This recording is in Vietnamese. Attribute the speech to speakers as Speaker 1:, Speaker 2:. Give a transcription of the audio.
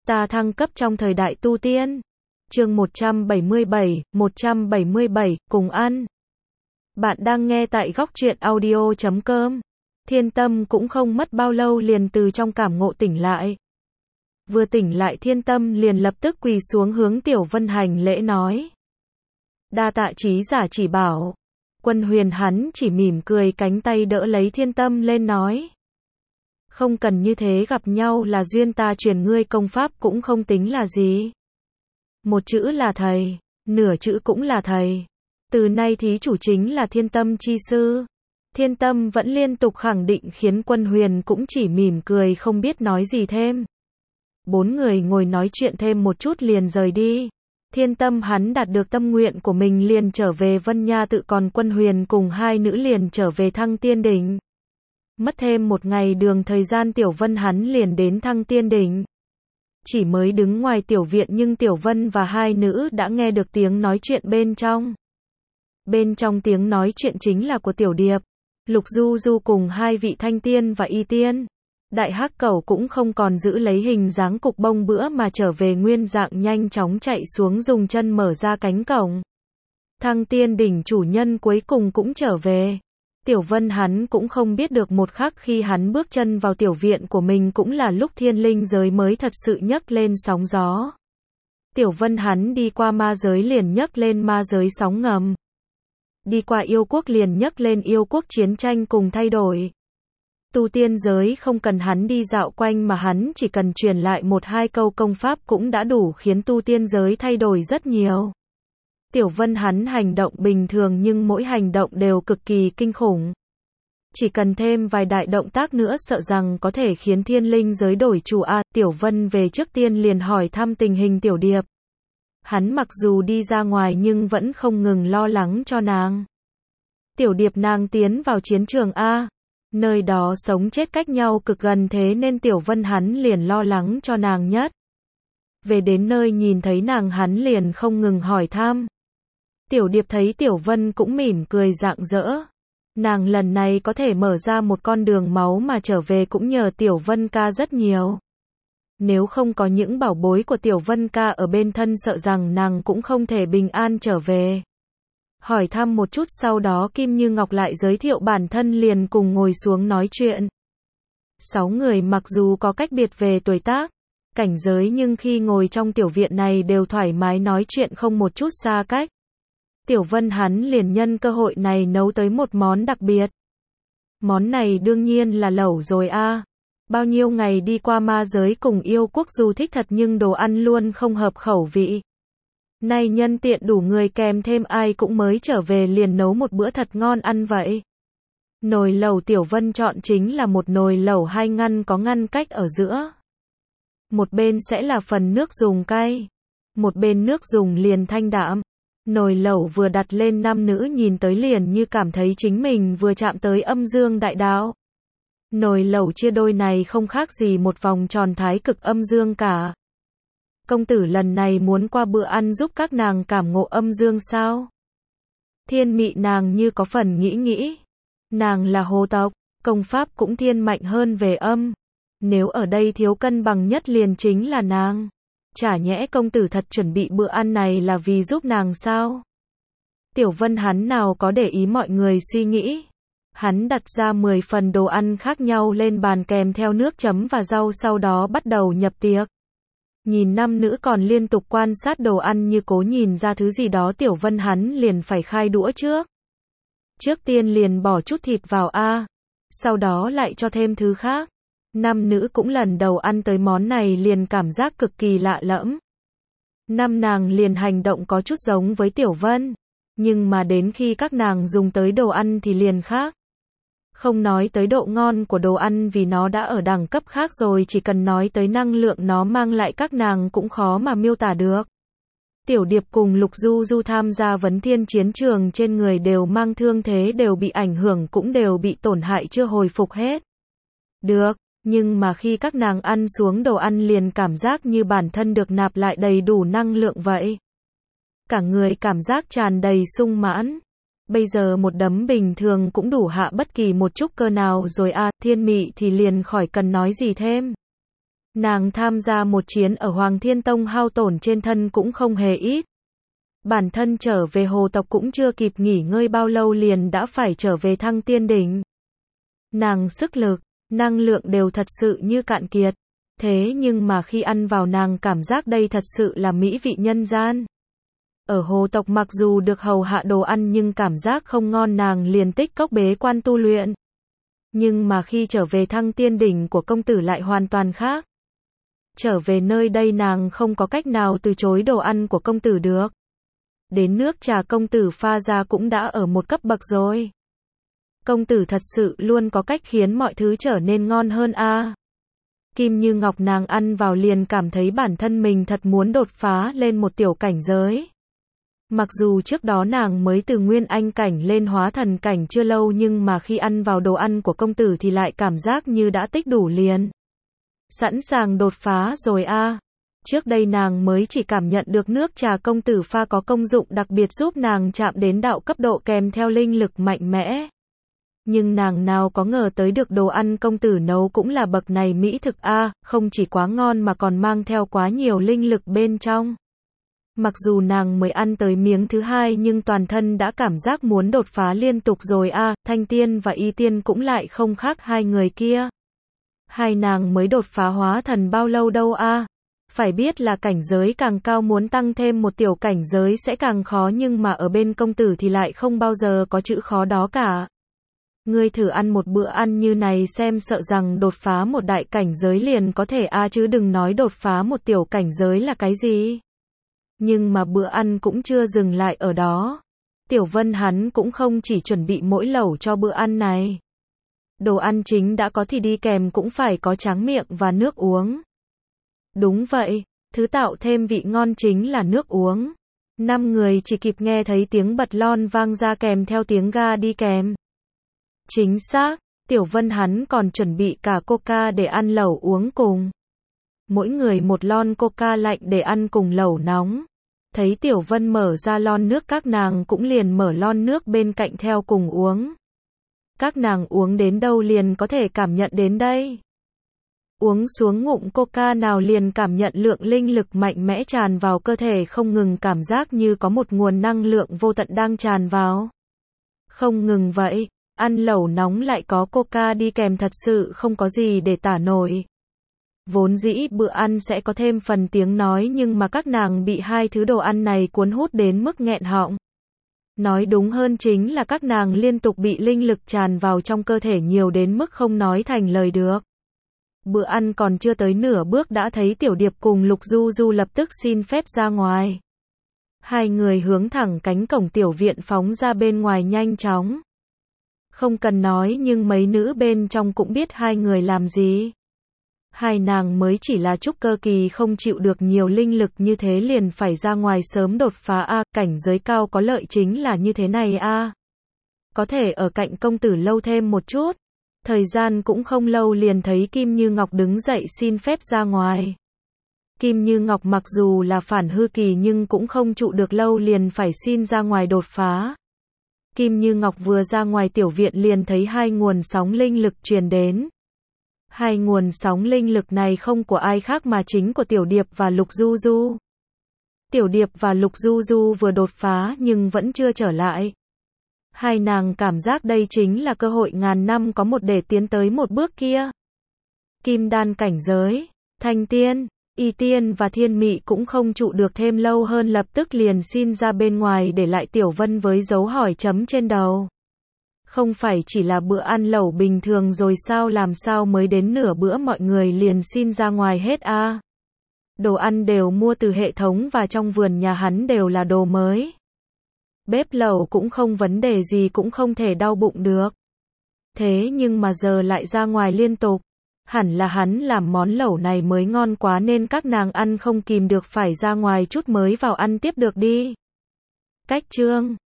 Speaker 1: Ta thăng cấp trong thời đại tu tiên. Chương 177, cùng ăn. Bạn đang nghe tại góc truyện audio.com. Thiên Tâm cũng không mất bao lâu liền từ trong cảm ngộ tỉnh lại. Vừa tỉnh lại Thiên Tâm liền lập tức quỳ xuống hướng Tiểu Vân hành lễ nói. Đa tạ trí giả chỉ bảo. Quân Huyền hắn chỉ mỉm cười cánh tay đỡ lấy Thiên Tâm lên nói. Không cần như thế, gặp nhau là duyên, ta truyền ngươi công pháp cũng không tính là gì. Một chữ là thầy, nửa chữ cũng là thầy. Từ nay thí chủ chính là Thiên Tâm chi sư. Thiên Tâm vẫn liên tục khẳng định khiến Quân Huyền cũng chỉ mỉm cười không biết nói gì thêm. Bốn người ngồi nói chuyện thêm một chút liền rời đi. Thiên Tâm hắn đạt được tâm nguyện của mình liền trở về Vân Nha tự, còn Quân Huyền cùng hai nữ liền trở về Thăng Tiên Đỉnh. Mất thêm một ngày đường thời gian Tiểu Vân hắn liền đến Thăng Tiên Đỉnh. Chỉ mới đứng ngoài tiểu viện nhưng Tiểu Vân và hai nữ đã nghe được tiếng nói chuyện bên trong. Bên trong tiếng nói chuyện chính là của Tiểu Điệp, Lục Du Du cùng hai vị Thanh Tiên và Y Tiên. Đại Hắc Cẩu cũng không còn giữ lấy hình dáng cục bông bữa mà trở về nguyên dạng, nhanh chóng chạy xuống dùng chân mở ra cánh cổng. Thăng Tiên Đỉnh chủ nhân cuối cùng cũng trở về. Tiểu Vân hắn cũng không biết được một khắc khi hắn bước chân vào tiểu viện của mình cũng là lúc thiên linh giới mới thật sự nhấc lên sóng gió. Tiểu Vân hắn đi qua ma giới liền nhấc lên ma giới sóng ngầm. Đi qua yêu quốc liền nhấc lên yêu quốc chiến tranh cùng thay đổi. Tu tiên giới không cần hắn đi dạo quanh mà hắn chỉ cần truyền lại một hai câu công pháp cũng đã đủ khiến tu tiên giới thay đổi rất nhiều. Tiểu Vân hắn hành động bình thường nhưng mỗi hành động đều cực kỳ kinh khủng. Chỉ cần thêm vài đại động tác nữa sợ rằng có thể khiến thiên linh giới đổi chủ a. Tiểu Vân về trước tiên liền hỏi thăm tình hình Tiểu Điệp. Hắn mặc dù đi ra ngoài nhưng vẫn không ngừng lo lắng cho nàng. Tiểu Điệp nàng tiến vào chiến trường a. Nơi đó sống chết cách nhau cực gần thế nên Tiểu Vân hắn liền lo lắng cho nàng nhất. Về đến nơi nhìn thấy nàng hắn liền không ngừng hỏi thăm. Tiểu Điệp thấy Tiểu Vân cũng mỉm cười rạng rỡ. Nàng lần này có thể mở ra một con đường máu mà trở về cũng nhờ Tiểu Vân ca rất nhiều. Nếu không có những bảo bối của Tiểu Vân ca ở bên thân sợ rằng nàng cũng không thể bình an trở về. Hỏi thăm một chút sau đó Kim Như Ngọc lại giới thiệu bản thân liền cùng ngồi xuống nói chuyện. 6 người mặc dù có cách biệt về tuổi tác, cảnh giới nhưng khi ngồi trong tiểu viện này đều thoải mái nói chuyện không một chút xa cách. Tiểu Vân hắn liền nhân cơ hội này nấu tới một món đặc biệt. Món này đương nhiên là lẩu rồi a. Bao nhiêu ngày đi qua ma giới cùng yêu quốc dù thích thật nhưng đồ ăn luôn không hợp khẩu vị. Nay nhân tiện đủ người kèm thêm ai cũng mới trở về liền nấu một bữa thật ngon ăn vậy. Nồi lẩu Tiểu Vân chọn chính là một nồi lẩu 2 ngăn có ngăn cách ở giữa. Một bên sẽ là phần nước dùng cay, một bên nước dùng liền thanh đạm. Nồi lẩu vừa đặt lên nam nữ nhìn tới liền như cảm thấy chính mình vừa chạm tới âm dương đại đạo. Nồi lẩu chia đôi này không khác gì một vòng tròn thái cực âm dương cả. Công tử lần này muốn qua bữa ăn giúp các nàng cảm ngộ âm dương sao? Thiên Mị nàng như có phần nghĩ. Nàng là hồ tộc, công pháp cũng thiên mạnh hơn về âm. Nếu ở đây thiếu cân bằng nhất liền chính là nàng. Chả nhẽ công tử thật chuẩn bị bữa ăn này là vì giúp nàng sao? Tiểu Vân hắn nào có để ý mọi người suy nghĩ. Hắn đặt ra 10 phần đồ ăn khác nhau lên bàn kèm theo nước chấm và rau sau đó bắt đầu nhập tiệc. Nhìn nam nữ còn liên tục quan sát đồ ăn như cố nhìn ra thứ gì đó Tiểu Vân hắn liền phải khai đũa trước. Trước tiên liền bỏ chút thịt vào a, sau đó lại cho thêm thứ khác. Nam nữ cũng lần đầu ăn tới món này liền cảm giác cực kỳ lạ lẫm. Năm nàng liền hành động có chút giống với Tiểu Vân, nhưng mà đến khi các nàng dùng tới đồ ăn thì liền khác. Không nói tới độ ngon của đồ ăn vì nó đã ở đẳng cấp khác rồi, chỉ cần nói tới năng lượng nó mang lại các nàng cũng khó mà miêu tả được. Tiểu Điệp cùng Lục Du Du tham gia vấn thiên chiến trường trên người đều mang thương thế, đều bị ảnh hưởng cũng đều bị tổn hại chưa hồi phục hết. Được, nhưng mà khi các nàng ăn xuống đồ ăn liền cảm giác như bản thân được nạp lại đầy đủ năng lượng vậy. Cả người cảm giác tràn đầy sung mãn. Bây giờ một đấm bình thường cũng đủ hạ bất kỳ một chút cơ nào rồi a. Thiên Mị thì liền khỏi cần nói gì thêm. Nàng tham gia một chiến ở Hoàng Thiên Tông hao tổn trên thân cũng không hề ít. Bản thân trở về hồ tộc cũng chưa kịp nghỉ ngơi bao lâu liền đã phải trở về Thăng Tiên Đỉnh. Nàng sức lực, năng lượng đều thật sự như cạn kiệt. Thế nhưng mà khi ăn vào nàng cảm giác đây thật sự là mỹ vị nhân gian. Ở hồ tộc mặc dù được hầu hạ đồ ăn nhưng cảm giác không ngon, nàng liền tích cốc bế quan tu luyện. Nhưng mà khi trở về Thăng Tiên Đỉnh của công tử lại hoàn toàn khác. Trở về nơi đây nàng không có cách nào từ chối đồ ăn của công tử được. Đến nước trà công tử pha ra cũng đã ở một cấp bậc rồi. Công tử thật sự luôn có cách khiến mọi thứ trở nên ngon hơn a. Kim Như Ngọc nàng ăn vào liền cảm thấy bản thân mình thật muốn đột phá lên một tiểu cảnh giới. Mặc dù trước đó nàng mới từ Nguyên Anh cảnh lên Hóa Thần cảnh chưa lâu nhưng mà khi ăn vào đồ ăn của công tử thì lại cảm giác như đã tích đủ liền. Sẵn sàng đột phá rồi a. Trước đây nàng mới chỉ cảm nhận được nước trà công tử pha có công dụng đặc biệt giúp nàng chạm đến đạo cấp độ kèm theo linh lực mạnh mẽ. Nhưng nàng nào có ngờ tới được đồ ăn công tử nấu cũng là bậc này mỹ thực a, không chỉ quá ngon mà còn mang theo quá nhiều linh lực bên trong. Mặc dù nàng mới ăn tới miếng thứ hai nhưng toàn thân đã cảm giác muốn đột phá liên tục rồi a. Thanh Tiên và Y Tiên cũng lại không khác hai người kia. Hai nàng mới đột phá hóa thần bao lâu đâu a. Phải biết là cảnh giới càng cao muốn tăng thêm một tiểu cảnh giới sẽ càng khó, nhưng mà ở bên công tử thì lại không bao giờ có chữ khó đó cả. Ngươi thử ăn một bữa ăn như này xem, sợ rằng đột phá một đại cảnh giới liền có thể a, chứ đừng nói đột phá một tiểu cảnh giới là cái gì. Nhưng mà bữa ăn cũng chưa dừng lại ở đó. Tiểu Vân hắn cũng không chỉ chuẩn bị mỗi lẩu cho bữa ăn này. Đồ ăn chính đã có thì đi kèm cũng phải có tráng miệng và nước uống. Đúng vậy, thứ tạo thêm vị ngon chính là nước uống. 5 người chỉ kịp nghe thấy tiếng bật lon vang ra kèm theo tiếng ga đi kèm. Chính xác, Tiểu Vân hắn còn chuẩn bị cả coca để ăn lẩu uống cùng. Mỗi người một lon coca lạnh để ăn cùng lẩu nóng. Thấy Tiểu Vân mở ra lon nước các nàng cũng liền mở lon nước bên cạnh theo cùng uống. Các nàng uống đến đâu liền có thể cảm nhận đến đây. Uống xuống ngụm coca nào liền cảm nhận lượng linh lực mạnh mẽ tràn vào cơ thể, không ngừng cảm giác như có một nguồn năng lượng vô tận đang tràn vào. Không ngừng vậy, ăn lẩu nóng lại có coca đi kèm thật sự không có gì để tả nổi. Vốn dĩ bữa ăn sẽ có thêm phần tiếng nói nhưng mà các nàng bị hai thứ đồ ăn này cuốn hút đến mức nghẹn họng. Nói đúng hơn chính là các nàng liên tục bị linh lực tràn vào trong cơ thể nhiều đến mức không nói thành lời được. Bữa ăn còn chưa tới nửa bước đã thấy Tiểu Điệp cùng Lục Du Du lập tức xin phép ra ngoài. Hai người hướng thẳng cánh cổng tiểu viện phóng ra bên ngoài nhanh chóng. Không cần nói nhưng mấy nữ bên trong cũng biết hai người làm gì. Hai nàng mới chỉ là trúc cơ kỳ không chịu được nhiều linh lực như thế liền phải ra ngoài sớm đột phá a, cảnh giới cao có lợi chính là như thế này a. Có thể ở cạnh công tử lâu thêm một chút. Thời gian cũng không lâu liền thấy Kim Như Ngọc đứng dậy xin phép ra ngoài. Kim Như Ngọc mặc dù là phản hư kỳ nhưng cũng không trụ được lâu liền phải xin ra ngoài đột phá. Kim Như Ngọc vừa ra ngoài tiểu viện liền thấy hai nguồn sóng linh lực truyền đến. Hai nguồn sóng linh lực này không của ai khác mà chính của Tiểu Điệp và Lục Du Du. Tiểu Điệp và Lục Du Du vừa đột phá nhưng vẫn chưa trở lại. Hai nàng cảm giác đây chính là cơ hội ngàn năm có một để tiến tới một bước kia. Kim đan cảnh giới, Thanh Tiên, Y Tiên và Thiên Mị cũng không trụ được thêm lâu hơn, lập tức liền xin ra bên ngoài để lại Tiểu Vân với dấu hỏi chấm trên đầu. Không phải chỉ là bữa ăn lẩu bình thường rồi sao, làm sao mới đến nửa bữa mọi người liền xin ra ngoài hết a? Đồ ăn đều mua từ hệ thống và trong vườn nhà hắn đều là đồ mới. Bếp lẩu cũng không vấn đề gì, cũng không thể đau bụng được. Thế nhưng mà giờ lại ra ngoài liên tục. Hẳn là hắn làm món lẩu này mới ngon quá nên các nàng ăn không kìm được phải ra ngoài chút mới vào ăn tiếp được đi. Cách chương